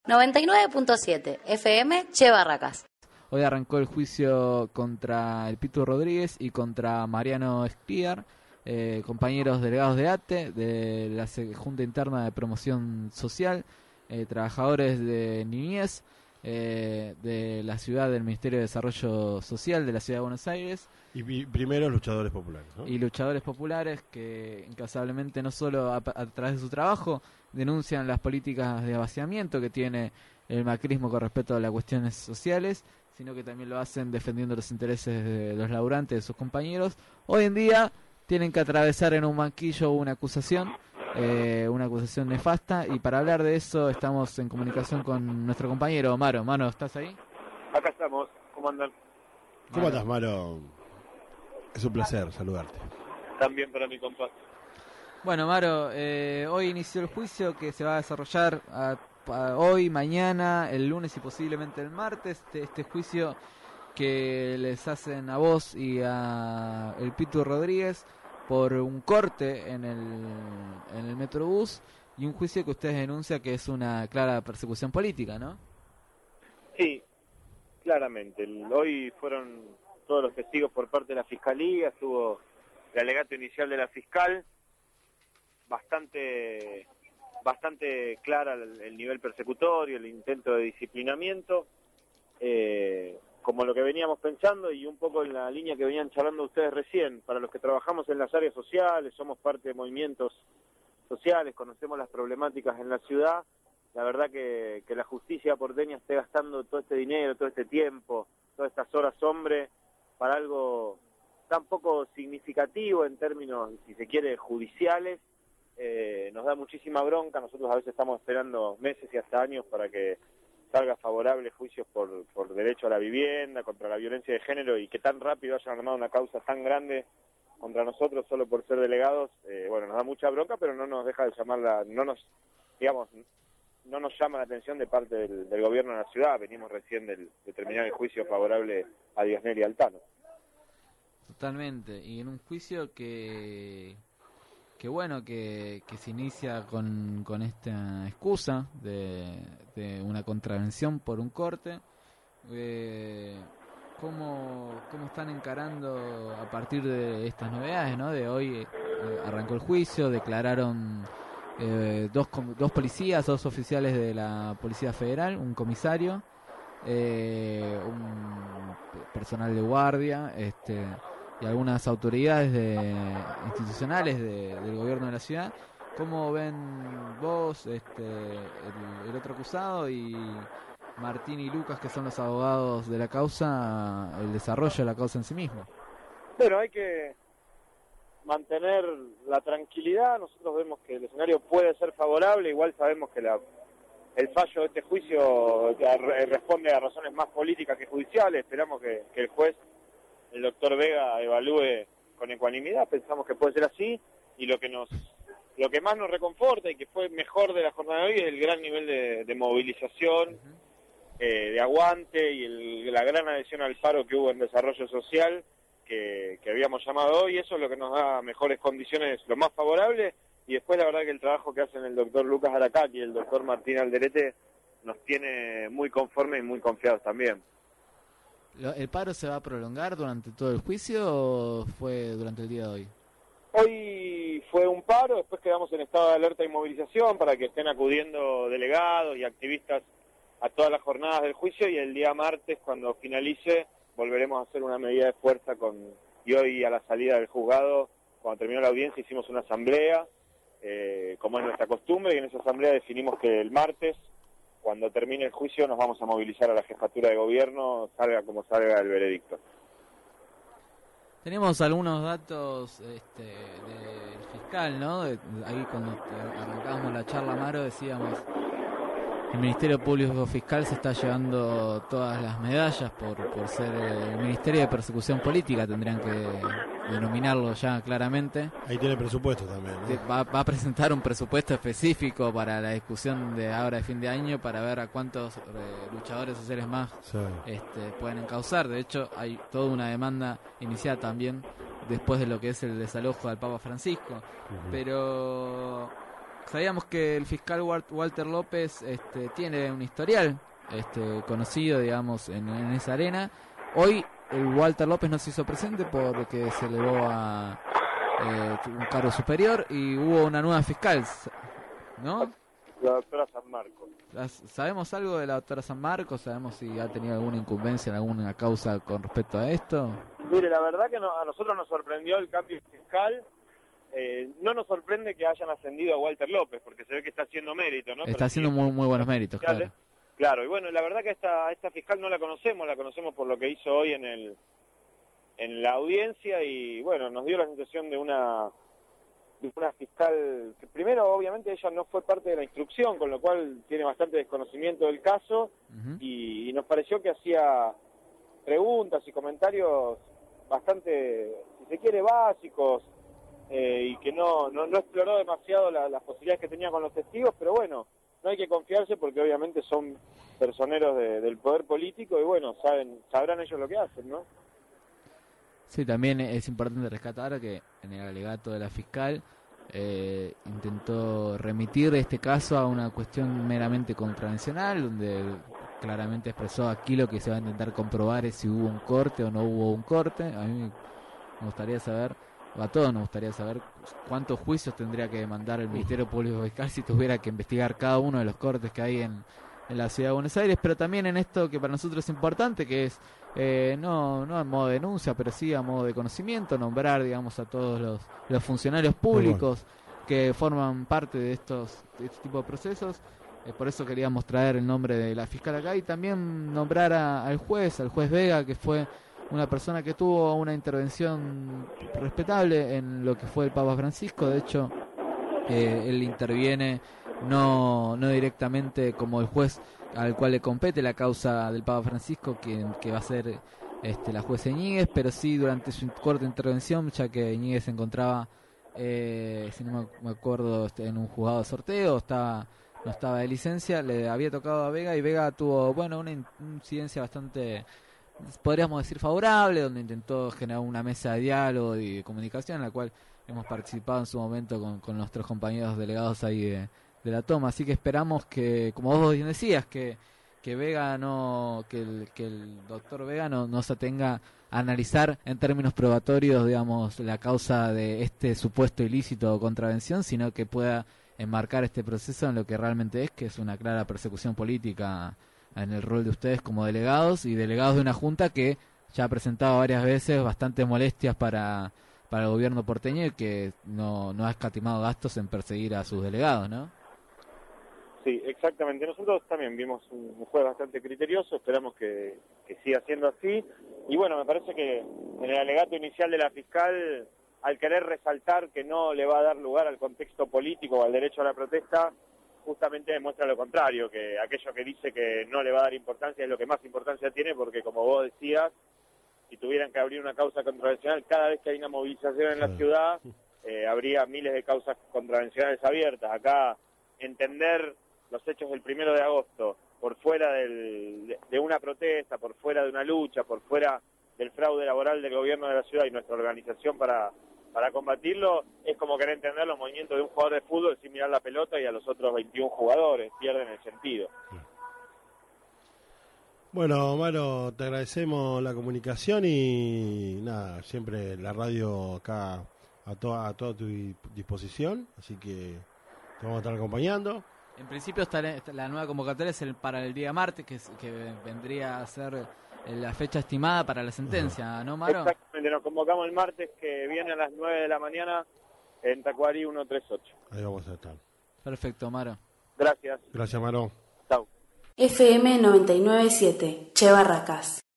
99.7 FM Che Barracas. Hoy arrancó el juicio contra el Pitu Rodríguez y contra Mariano Escriar, compañeros delegados de ATE, de la Junta Interna de Promoción Social, trabajadores de niñez, de la ciudad del Ministerio de Desarrollo Social de la Ciudad de Buenos Aires. Y primeros luchadores populares, ¿no? Y luchadores populares que incansablemente, no solo a través de su trabajo, denuncian las políticas de vaciamiento que tiene el macrismo con respecto a las cuestiones sociales, sino que también lo hacen defendiendo los intereses de los laburantes, de sus compañeros. Hoy en día tienen que atravesar en un banquillo una acusación nefasta, y para hablar de eso estamos en comunicación con nuestro compañero Maro. Maro, ¿estás ahí? Acá estamos, ¿cómo andan? ¿Cómo andas, Maro? Es un placer saludarte. También para mi compa. Bueno, Maro, hoy inició el juicio que se va a desarrollar hoy, mañana, el lunes y posiblemente el martes. Este juicio que les hacen a vos y a el Pitu Rodríguez por un corte en el Metrobús, y un juicio que ustedes denuncian que es una clara persecución política, ¿no? Sí, claramente. Hoy fueron todos los testigos por parte de la Fiscalía, estuvo el alegato inicial de la fiscal, bastante clara el nivel persecutorio, el intento de disciplinamiento, como lo que veníamos pensando y un poco en la línea que venían charlando ustedes recién. Para los que trabajamos en las áreas sociales, somos parte de movimientos sociales, conocemos las problemáticas en la ciudad, la verdad que la justicia porteña esté gastando todo este dinero, todo este tiempo, todas estas horas hombre, para algo tan poco significativo en términos, si se quiere, judiciales, nos da muchísima bronca. Nosotros a veces estamos esperando meses y hasta años para que salga favorable juicios por derecho a la vivienda, contra la violencia de género, y que tan rápido hayan armado una causa tan grande contra nosotros solo por ser delegados. Bueno, nos da mucha bronca, pero no nos deja de no nos llama la atención de parte del gobierno de la ciudad. Venimos recién de terminar el juicio favorable a Diosnel y Altano. Totalmente, y en un juicio que se inicia con esta excusa de una contravención por un corte. ¿Cómo están encarando a partir de estas novedades, ¿no? De hoy arrancó el juicio, declararon dos policías, dos oficiales de la Policía Federal, un comisario, un personal de guardia, y algunas autoridades institucionales del gobierno de la ciudad. ¿Cómo ven vos, el otro acusado, y Martín y Lucas, que son los abogados de la causa, el desarrollo de la causa en sí mismo? Bueno, hay que mantener la tranquilidad. Nosotros vemos que el escenario puede ser favorable, igual sabemos que el fallo de este juicio responde a razones más políticas que judiciales. Esperamos que el juez, el doctor Vega, evalúe con ecuanimidad. Pensamos que puede ser así, y lo que más nos reconforta y que fue mejor de la jornada de hoy es el gran nivel de movilización, de aguante, y la gran adhesión al paro que hubo en desarrollo social que habíamos llamado hoy. Eso es lo que nos da mejores condiciones, lo más favorable. Y después la verdad que el trabajo que hacen el doctor Lucas Aracaki y el doctor Martín Alderete nos tiene muy conformes y muy confiados también. ¿El paro se va a prolongar durante todo el juicio o fue durante el día de hoy? Hoy fue un paro, después quedamos en estado de alerta y movilización para que estén acudiendo delegados y activistas a todas las jornadas del juicio, y el día martes, cuando finalice, volveremos a hacer una medida de fuerza y hoy a la salida del juzgado, cuando terminó la audiencia, hicimos una asamblea, como es nuestra costumbre, y en esa asamblea definimos que el martes, cuando termine el juicio, nos vamos a movilizar a la jefatura de gobierno, salga como salga el veredicto. Tenemos algunos datos del fiscal, ¿no? Ahí cuando arrancábamos la charla, Maro, decíamos: el Ministerio Público Fiscal se está llevando todas las medallas por ser el Ministerio de Persecución Política, tendrían que denominarlo ya claramente. Ahí tiene presupuesto también, ¿no? Va a presentar un presupuesto específico para la discusión de ahora de fin de año, para ver a cuántos luchadores sociales más pueden encauzar. De hecho, hay toda una demanda iniciada también después de lo que es el desalojo del Papa Francisco. Pero sabíamos que el fiscal Walter López tiene un historial conocido, digamos, en esa arena. Hoy el Walter López no se hizo presente porque se elevó a un cargo superior y hubo una nueva fiscal, ¿no? La doctora San Marcos. ¿Sabemos algo de la doctora San Marcos? ¿Sabemos si ha tenido alguna incumbencia en alguna causa con respecto a esto? Mire, la verdad que a nosotros nos sorprendió el cambio fiscal. No nos sorprende que hayan ascendido a Walter López, porque se ve que está haciendo mérito, ¿no? Está haciendo muy buenos méritos, claro. Claro, y bueno, la verdad que esta fiscal no la conocemos por lo que hizo hoy en la audiencia, y bueno, nos dio la sensación de una fiscal que primero obviamente ella no fue parte de la instrucción, con lo cual tiene bastante desconocimiento del caso. Uh-huh. y nos pareció que hacía preguntas y comentarios bastante, si se quiere, básicos, y que no exploró demasiado las posibilidades que tenía con los testigos, pero bueno, no hay que confiarse porque obviamente son personeros del poder político y bueno, sabrán ellos lo que hacen, ¿no? Sí, también es importante rescatar que en el alegato de la fiscal intentó remitir este caso a una cuestión meramente contravencional, donde claramente expresó aquí lo que se va a intentar comprobar es si hubo un corte o no hubo un corte. A mí me gustaría saber, a todos nos gustaría saber cuántos juicios tendría que demandar el Ministerio Público Fiscal si tuviera que investigar cada uno de los cortes que hay en la ciudad de Buenos Aires, pero también en esto que para nosotros es importante, que es no en modo de denuncia, pero sí a modo de conocimiento, nombrar, digamos, a todos los funcionarios públicos que forman parte de este tipo de procesos. Por eso queríamos traer el nombre de la fiscal acá y también nombrar al juez Vega, que fue una persona que tuvo una intervención respetable en lo que fue el Papa Francisco. De hecho, él interviene no directamente como el juez al cual le compete la causa del Papa Francisco, que va a ser la jueza Iñiguez, pero sí durante su corta intervención, ya que Iñiguez se encontraba, si no me acuerdo, en un juzgado de sorteo, no estaba de licencia, le había tocado a Vega y Vega tuvo, bueno, una incidencia bastante, podríamos decir, favorable, donde intentó generar una mesa de diálogo y de comunicación en la cual hemos participado en su momento con nuestros compañeros delegados ahí de la toma. Así que esperamos que, como vos bien decías, que Vega que el doctor Vega no se atenga a analizar en términos probatorios, digamos, la causa de este supuesto ilícito o contravención, sino que pueda enmarcar este proceso en lo que realmente es, que es una clara persecución política en el rol de ustedes como delegados y delegados de una junta que ya ha presentado varias veces bastantes molestias para el gobierno porteño y que no ha escatimado gastos en perseguir a sus delegados, ¿no? Sí, exactamente. Nosotros también vimos un juez bastante criterioso, esperamos que siga siendo así. Y bueno, me parece que en el alegato inicial de la fiscal, al querer resaltar que no le va a dar lugar al contexto político o al derecho a la protesta, justamente demuestra lo contrario, que aquello que dice que no le va a dar importancia es lo que más importancia tiene, porque como vos decías, si tuvieran que abrir una causa contravencional, cada vez que hay una movilización en la ciudad, habría miles de causas contravencionales abiertas. Acá, entender los hechos del 1 de agosto, por fuera de una protesta, por fuera de una lucha, por fuera del fraude laboral del gobierno de la ciudad y nuestra organización para combatirlo, es como querer entender los movimientos de un jugador de fútbol sin mirar la pelota y a los otros 21 jugadores, pierden el sentido. Bueno, Maro, te agradecemos la comunicación y nada, siempre la radio acá a toda tu disposición, así que te vamos a estar acompañando. En principio la nueva convocatoria es para el día martes, que vendría a ser la fecha estimada para la sentencia, ¿no, Maro? Exactamente, nos convocamos el martes que viene a las 9 de la mañana en Tacuarí 138. Ahí vamos a estar. Perfecto, Maro. Gracias. Gracias, Maro. Chau. FM 99.7, Che Barracas.